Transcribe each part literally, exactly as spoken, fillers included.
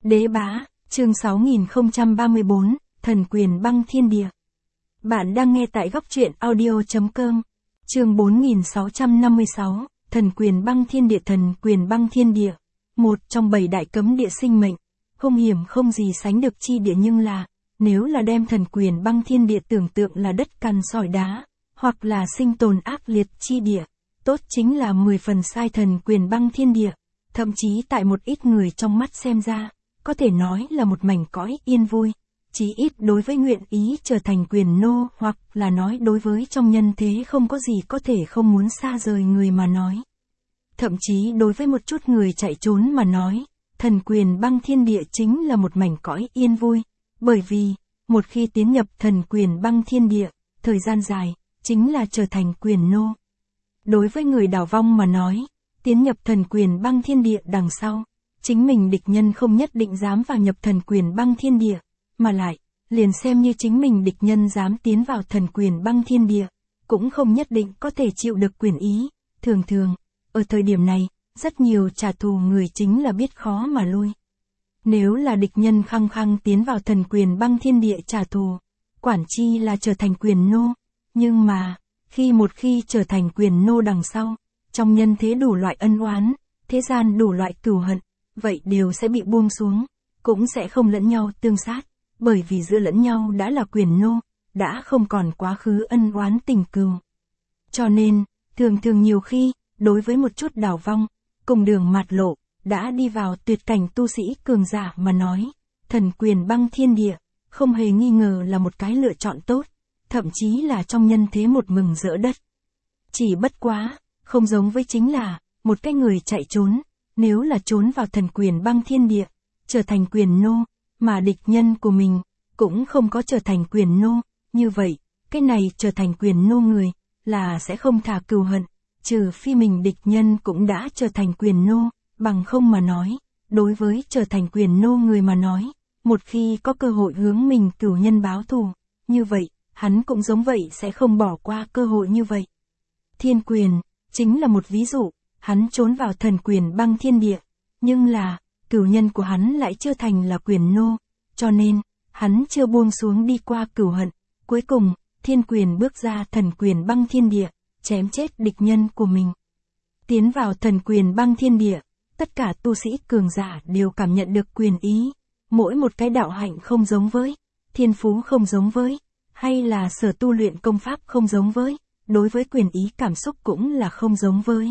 Đế bá, chương sáu nghìn không trăm ba mươi bốn, thần quyền băng thiên địa. Bạn đang nghe tại góc truyện audio chấm com. Chương bốn nghìn sáu trăm năm mươi sáu, thần quyền băng thiên địa. Thần quyền băng thiên địa, một trong bảy đại cấm địa sinh mệnh, hung hiểm không gì sánh được chi địa, nhưng là, nếu là đem thần quyền băng thiên địa tưởng tượng là đất cằn sỏi đá, hoặc là sinh tồn ác liệt chi địa, tốt chính là mười phần sai. Thần quyền băng thiên địa, thậm chí tại một ít người trong mắt xem ra, có thể nói là một mảnh cõi yên vui, chí ít đối với nguyện ý trở thành quyền nô, hoặc là nói đối với trong nhân thế không có gì có thể không muốn xa rời người mà nói. Thậm chí đối với một chút người chạy trốn mà nói, thần quyền băng thiên địa chính là một mảnh cõi yên vui, bởi vì, một khi tiến nhập thần quyền băng thiên địa, thời gian dài, chính là trở thành quyền nô. Đối với người đảo vong mà nói, tiến nhập thần quyền băng thiên địa đằng sau, chính mình địch nhân không nhất định dám vào nhập thần quyền băng thiên địa, mà lại, liền xem như chính mình địch nhân dám tiến vào thần quyền băng thiên địa, cũng không nhất định có thể chịu được quyền ý. Thường thường, ở thời điểm này, rất nhiều trả thù người chính là biết khó mà lui. Nếu là địch nhân khăng khăng tiến vào thần quyền băng thiên địa trả thù, quản chi là trở thành quyền nô, nhưng mà, khi một khi trở thành quyền nô đằng sau, trong nhân thế đủ loại ân oán, thế gian đủ loại cừu hận, vậy đều sẽ bị buông xuống, cũng sẽ không lẫn nhau tương sát, bởi vì giữa lẫn nhau đã là quyền nô, đã không còn quá khứ ân oán tình cừu. Cho nên, thường thường nhiều khi, đối với một chút đảo vong, cùng đường mạt lộ, đã đi vào tuyệt cảnh tu sĩ cường giả mà nói, thần quyền băng thiên địa, không hề nghi ngờ là một cái lựa chọn tốt, thậm chí là trong nhân thế một mừng rỡ đất. Chỉ bất quá, không giống với chính là, một cái người chạy trốn, nếu là trốn vào thần quyền băng thiên địa, trở thành quyền nô, mà địch nhân của mình, cũng không có trở thành quyền nô, như vậy, cái này trở thành quyền nô người, là sẽ không thả cừu hận, trừ phi mình địch nhân cũng đã trở thành quyền nô, bằng không mà nói, đối với trở thành quyền nô người mà nói, một khi có cơ hội hướng mình cửu nhân báo thù, như vậy, hắn cũng giống vậy sẽ không bỏ qua cơ hội như vậy. Thiên quyền, chính là một ví dụ, hắn trốn vào thần quyền băng thiên địa, nhưng là, cửu nhân của hắn lại chưa thành là quyền nô, cho nên, hắn chưa buông xuống đi qua cửu hận, cuối cùng, thiên quyền bước ra thần quyền băng thiên địa, chém chết địch nhân của mình. Tiến vào thần quyền băng thiên địa, tất cả tu sĩ cường giả đều cảm nhận được quyền ý, mỗi một cái đạo hạnh không giống với, thiên phú không giống với, hay là sở tu luyện công pháp không giống với, đối với quyền ý cảm xúc cũng là không giống với.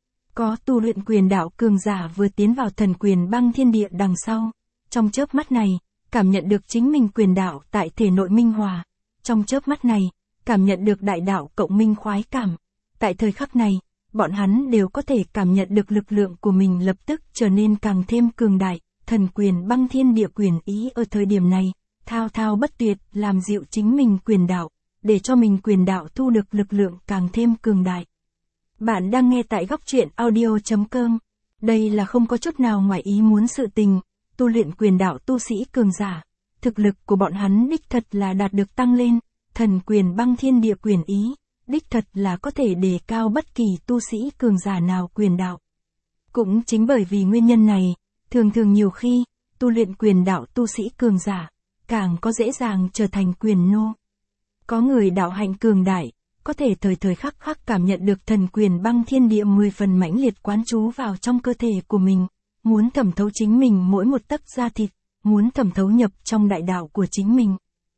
Có tu luyện quyền đạo cường giả vừa tiến vào thần quyền băng thiên địa đằng sau, trong chớp mắt này, cảm nhận được chính mình quyền đạo tại thể nội minh hòa, trong chớp mắt này, cảm nhận được đại đạo cộng minh khoái cảm, tại thời khắc này, bọn hắn đều có thể cảm nhận được lực lượng của mình lập tức trở nên càng thêm cường đại, thần quyền băng thiên địa quyền ý ở thời điểm này, thao thao bất tuyệt làm dịu chính mình quyền đạo, để cho mình quyền đạo thu được lực lượng càng thêm cường đại. Bạn đang nghe tại góc truyện audio chấm com. Đây là không có chút nào ngoài ý muốn sự tình, tu luyện quyền đạo tu sĩ cường giả, thực lực của bọn hắn đích thật là đạt được tăng lên, thần quyền băng thiên địa quyền ý, đích thật là có thể đề cao bất kỳ tu sĩ cường giả nào quyền đạo. Cũng chính bởi vì nguyên nhân này, thường thường nhiều khi, tu luyện quyền đạo tu sĩ cường giả, càng có dễ dàng trở thành quyền nô. Có người đạo hạnh cường đại, có thể thời thời khắc khắc cảm nhận được thần quyền băng thiên địa mười phần mãnh liệt quán trú vào trong cơ thể của mình, muốn thẩm thấu chính mình mỗi một tấc da thịt, muốn thẩm thấu nhập trong đại đạo của chính mình.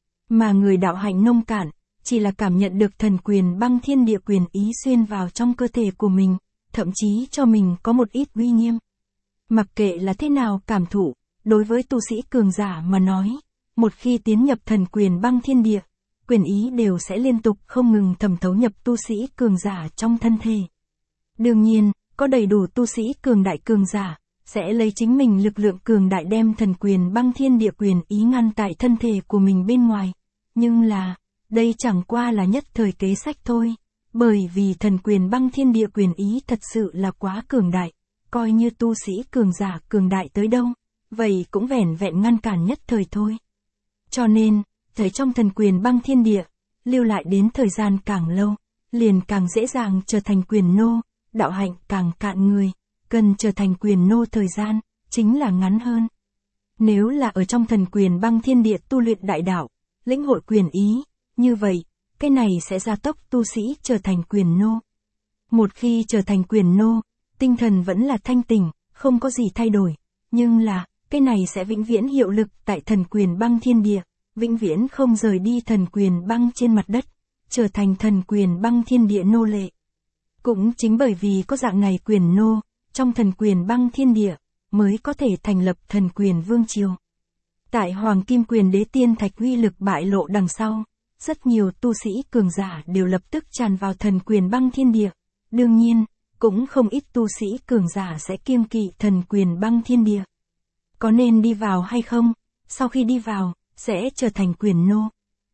Mà người đạo hạnh nông cạn, chỉ là cảm nhận được thần quyền băng thiên địa quyền ý xuyên vào trong cơ thể của mình, thậm chí cho mình có một ít uy nghiêm. Mặc kệ là thế nào cảm thụ, đối với tu sĩ cường giả mà nói, một khi tiến nhập thần quyền băng thiên địa, quyền ý đều sẽ liên tục không ngừng thẩm thấu nhập tu sĩ cường giả trong thân thể. Đương nhiên, có đầy đủ tu sĩ cường đại cường giả, sẽ lấy chính mình lực lượng cường đại đem thần quyền băng thiên địa quyền ý ngăn tại thân thể của mình bên ngoài. Nhưng là, đây chẳng qua là nhất thời kế sách thôi, bởi vì thần quyền băng thiên địa quyền ý thật sự là quá cường đại, coi như tu sĩ cường giả cường đại tới đâu, vậy cũng vẻn vẹn ngăn cản nhất thời thôi. Cho nên, thấy trong thần quyền băng thiên địa, lưu lại đến thời gian càng lâu, liền càng dễ dàng trở thành quyền nô, đạo hạnh càng cạn người, cần trở thành quyền nô thời gian, chính là ngắn hơn. Nếu là ở trong thần quyền băng thiên địa tu luyện đại đạo, lĩnh hội quyền ý, như vậy, cái này sẽ gia tốc tu sĩ trở thành quyền nô. Một khi trở thành quyền nô, tinh thần vẫn là thanh tỉnh, không có gì thay đổi, nhưng là, cái này sẽ vĩnh viễn hiệu lực tại thần quyền băng thiên địa, vĩnh viễn không rời đi thần quyền băng trên mặt đất, trở thành thần quyền băng thiên địa nô lệ. Cũng chính bởi vì có dạng này quyền nô, trong thần quyền băng thiên địa, mới có thể thành lập thần quyền vương triều. Tại Hoàng Kim Quyền Đế tiên thạch uy lực bại lộ đằng sau, rất nhiều tu sĩ cường giả đều lập tức tràn vào thần quyền băng thiên địa. Đương nhiên, cũng không ít tu sĩ cường giả sẽ kiêng kỵ thần quyền băng thiên địa. Có nên đi vào hay không? Sau khi đi vào, sẽ trở thành quyền nô.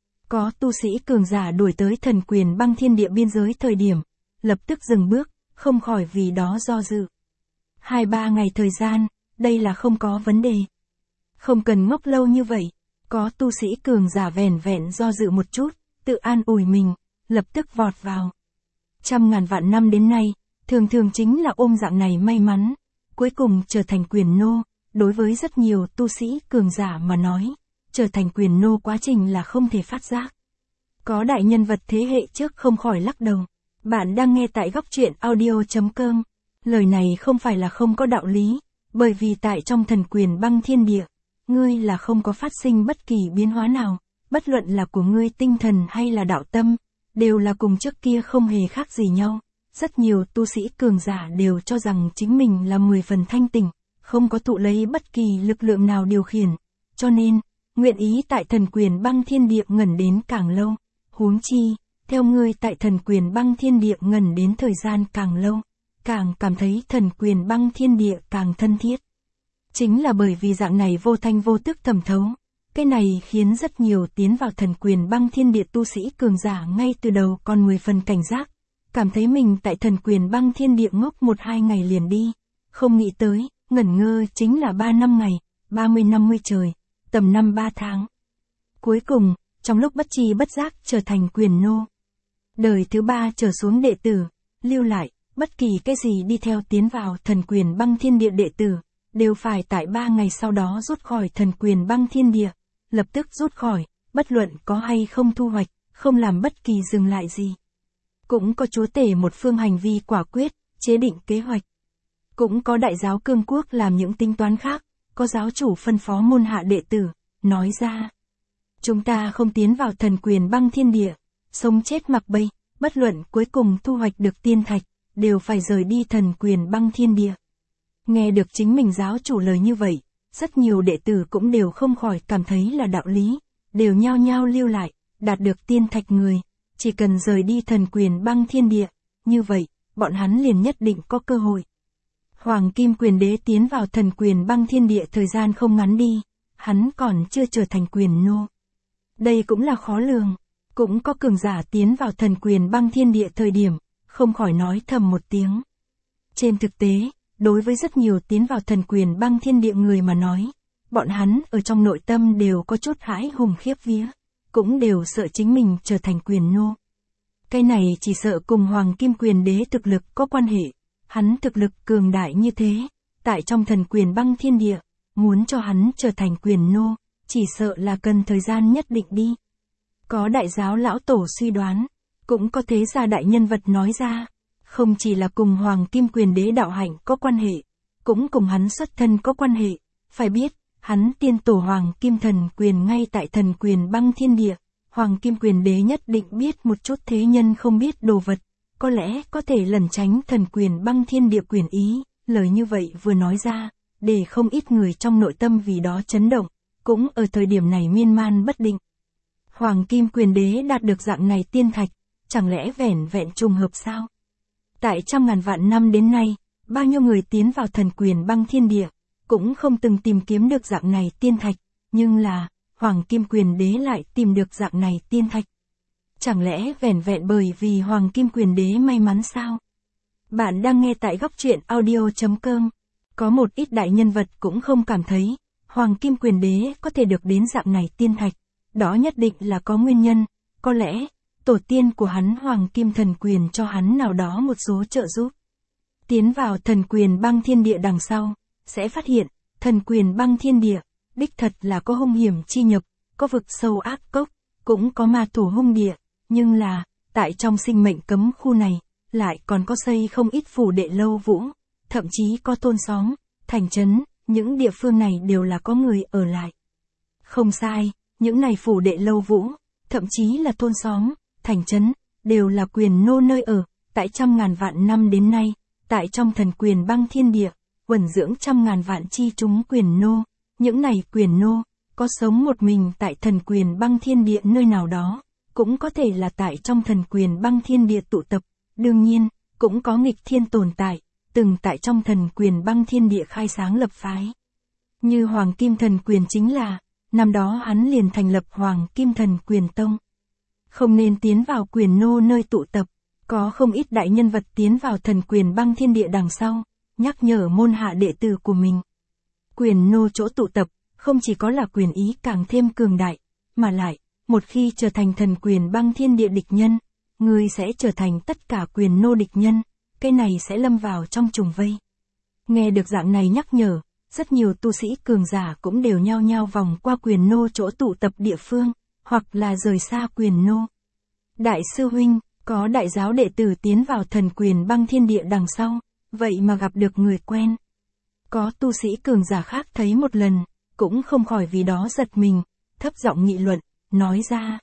Có tu sĩ cường giả đuổi tới thần quyền băng thiên địa biên giới thời điểm, lập tức dừng bước, không khỏi vì đó do dự. Hai ba ngày thời gian, đây là không có vấn đề. Không cần ngốc lâu như vậy, có tu sĩ cường giả vẻn vẹn do dự một chút, tự an ủi mình, lập tức vọt vào. Trăm ngàn vạn năm đến nay, thường thường chính là ôm dạng này may mắn, cuối cùng trở thành quyền nô, đối với rất nhiều tu sĩ cường giả mà nói, trở thành quyền nô quá trình là không thể phát giác. Có đại nhân vật thế hệ trước không khỏi lắc đầu. Bạn đang nghe tại góc truyện audio chấm com. Lời này không phải là không có đạo lý, bởi vì tại trong thần quyền băng thiên địa, ngươi là không có phát sinh bất kỳ biến hóa nào, bất luận là của ngươi tinh thần hay là đạo tâm, đều là cùng trước kia không hề khác gì nhau. Rất nhiều tu sĩ cường giả đều cho rằng chính mình là mười phần thanh tỉnh, không có thụ lấy bất kỳ lực lượng nào điều khiển, cho nên, nguyện ý tại thần quyền băng thiên địa ngẩn đến càng lâu, huống chi, theo ngươi tại thần quyền băng thiên địa ngẩn đến thời gian càng lâu, càng cảm thấy thần quyền băng thiên địa càng thân thiết. Chính là bởi vì dạng này vô thanh vô tức thẩm thấu, cái này khiến rất nhiều tiến vào thần quyền băng thiên địa tu sĩ cường giả ngay từ đầu còn mười phần cảnh giác, cảm thấy mình tại thần quyền băng thiên địa ngốc một hai ngày liền đi, không nghĩ tới, ngẩn ngơ chính là ba năm ngày, ba mươi năm mươi trời, tầm năm ba tháng. Cuối cùng, trong lúc bất tri bất giác trở thành quyền nô. Đời thứ ba trở xuống đệ tử, lưu lại, bất kỳ cái gì đi theo tiến vào thần quyền băng thiên địa đệ tử, đều phải tại ba ngày sau đó rút khỏi thần quyền băng thiên địa, lập tức rút khỏi, bất luận có hay không thu hoạch, không làm bất kỳ dừng lại gì. Cũng có chúa tể một phương hành vi quả quyết, chế định kế hoạch. Cũng có đại giáo cương quốc làm những tính toán khác, có giáo chủ phân phó môn hạ đệ tử, nói ra. Chúng ta không tiến vào thần quyền băng thiên địa, sống chết mặc bay, bất luận cuối cùng thu hoạch được tiên thạch, đều phải rời đi thần quyền băng thiên địa. Nghe được chính mình giáo chủ lời như vậy, rất nhiều đệ tử cũng đều không khỏi cảm thấy là đạo lý, đều nhao nhao lưu lại, đạt được tiên thạch người, chỉ cần rời đi thần quyền băng thiên địa, như vậy, bọn hắn liền nhất định có cơ hội. Hoàng Kim Quyền Đế tiến vào thần quyền băng thiên địa thời gian không ngắn đi, hắn còn chưa trở thành quyền nô. Đây cũng là khó lường, cũng có cường giả tiến vào thần quyền băng thiên địa thời điểm, không khỏi nói thầm một tiếng. Trên thực tế, đối với rất nhiều tiến vào thần quyền băng thiên địa người mà nói, bọn hắn ở trong nội tâm đều có chút hãi hùng khiếp vía, cũng đều sợ chính mình trở thành quyền nô. Cái này chỉ sợ cùng Hoàng Kim Quyền Đế thực lực có quan hệ, hắn thực lực cường đại như thế, tại trong thần quyền băng thiên địa, muốn cho hắn trở thành quyền nô, chỉ sợ là cần thời gian nhất định đi. Có đại giáo lão tổ suy đoán, cũng có thế gia đại nhân vật nói ra, không chỉ là cùng Hoàng Kim Quyền Đế đạo hạnh có quan hệ, cũng cùng hắn xuất thân có quan hệ, phải biết, hắn tiên tổ Hoàng Kim Thần Quyền ngay tại thần quyền băng thiên địa, Hoàng Kim Quyền Đế nhất định biết một chút thế nhân không biết đồ vật, có lẽ có thể lẩn tránh thần quyền băng thiên địa quyền ý, lời như vậy vừa nói ra, để không ít người trong nội tâm vì đó chấn động, cũng ở thời điểm này miên man bất định. Hoàng Kim Quyền Đế đạt được dạng này tiên thạch, chẳng lẽ vẻn vẹn trùng hợp sao? Tại trăm ngàn vạn năm đến nay, bao nhiêu người tiến vào thần quyền băng thiên địa, cũng không từng tìm kiếm được dạng này tiên thạch, nhưng là, Hoàng Kim Quyền Đế lại tìm được dạng này tiên thạch. Chẳng lẽ vẻn vẹn bởi vì Hoàng Kim Quyền Đế may mắn sao? Bạn đang nghe tại góc truyện audio chấm com. Có một ít đại nhân vật cũng không cảm thấy, Hoàng Kim Quyền Đế có thể được đến dạng này tiên thạch. Đó nhất định là có nguyên nhân, có lẽ, tổ tiên của hắn Hoàng Kim Thần Quyền cho hắn nào đó một số trợ giúp. Tiến vào thần quyền băng thiên địa đằng sau, sẽ phát hiện, thần quyền băng thiên địa, đích thật là có hung hiểm chi nhập, có vực sâu ác cốc, cũng có ma thủ hung địa, nhưng là, tại trong sinh mệnh cấm khu này, lại còn có xây không ít phủ đệ lâu vũ, thậm chí có thôn xóm, thành trấn, những địa phương này đều là có người ở lại. Không sai, những này phủ đệ lâu vũ, thậm chí là thôn xóm, thành trấn, đều là quyền nô nơi ở, tại trăm ngàn vạn năm đến nay, tại trong thần quyền băng thiên địa, quẩn dưỡng trăm ngàn vạn chi chúng quyền nô, những này quyền nô, có sống một mình tại thần quyền băng thiên địa nơi nào đó, cũng có thể là tại trong thần quyền băng thiên địa tụ tập, đương nhiên, cũng có nghịch thiên tồn tại, từng tại trong thần quyền băng thiên địa khai sáng lập phái. Như Hoàng Kim Thần Quyền chính là, năm đó hắn liền thành lập Hoàng Kim Thần Quyền Tông. Không nên tiến vào quyền nô nơi tụ tập, có không ít đại nhân vật tiến vào thần quyền băng thiên địa đằng sau, nhắc nhở môn hạ đệ tử của mình. Quyền nô chỗ tụ tập, không chỉ có là quyền ý càng thêm cường đại, mà lại, một khi trở thành thần quyền băng thiên địa địch nhân, người sẽ trở thành tất cả quyền nô địch nhân, cái này sẽ lâm vào trong trùng vây. Nghe được dạng này nhắc nhở, rất nhiều tu sĩ cường giả cũng đều nhao nhao vòng qua quyền nô chỗ tụ tập địa phương, hoặc là rời xa quyền nô. Đại sư huynh, có đại giáo đệ tử tiến vào thần quyền băng thiên địa đằng sau, vậy mà gặp được người quen. Có tu sĩ cường giả khác thấy một lần, cũng không khỏi vì đó giật mình, thấp giọng nghị luận, nói ra.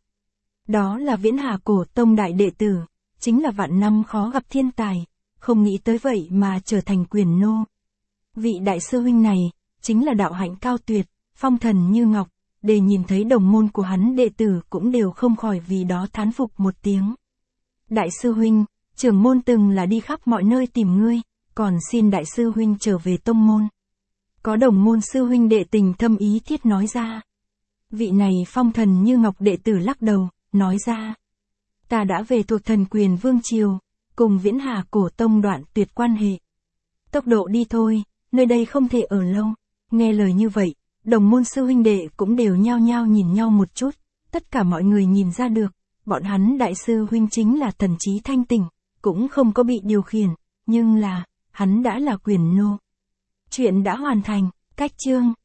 Đó là Viễn Hà Cổ Tông đại đệ tử, chính là vạn năm khó gặp thiên tài, không nghĩ tới vậy mà trở thành quyền nô. Vị đại sư huynh này, chính là đạo hạnh cao tuyệt, phong thần như ngọc, để nhìn thấy đồng môn của hắn đệ tử cũng đều không khỏi vì đó thán phục một tiếng. Đại sư huynh, trưởng môn từng là đi khắp mọi nơi tìm ngươi, còn xin đại sư huynh trở về tông môn. Có đồng môn sư huynh đệ tình thâm ý thiết nói ra. Vị này phong thần như ngọc đệ tử lắc đầu, nói ra. Ta đã về thuộc thần quyền vương triều, cùng Viễn Hà Cổ Tông đoạn tuyệt quan hệ. Tốc độ đi thôi, nơi đây không thể ở lâu. Nghe lời như vậy, đồng môn sư huynh đệ cũng đều nhao nhao nhìn nhau một chút, tất cả mọi người nhìn ra được, bọn hắn đại sư huynh chính là thần trí thanh tỉnh, cũng không có bị điều khiển, nhưng là, hắn đã là quyền nô. Chuyện đã hoàn thành, cách chương.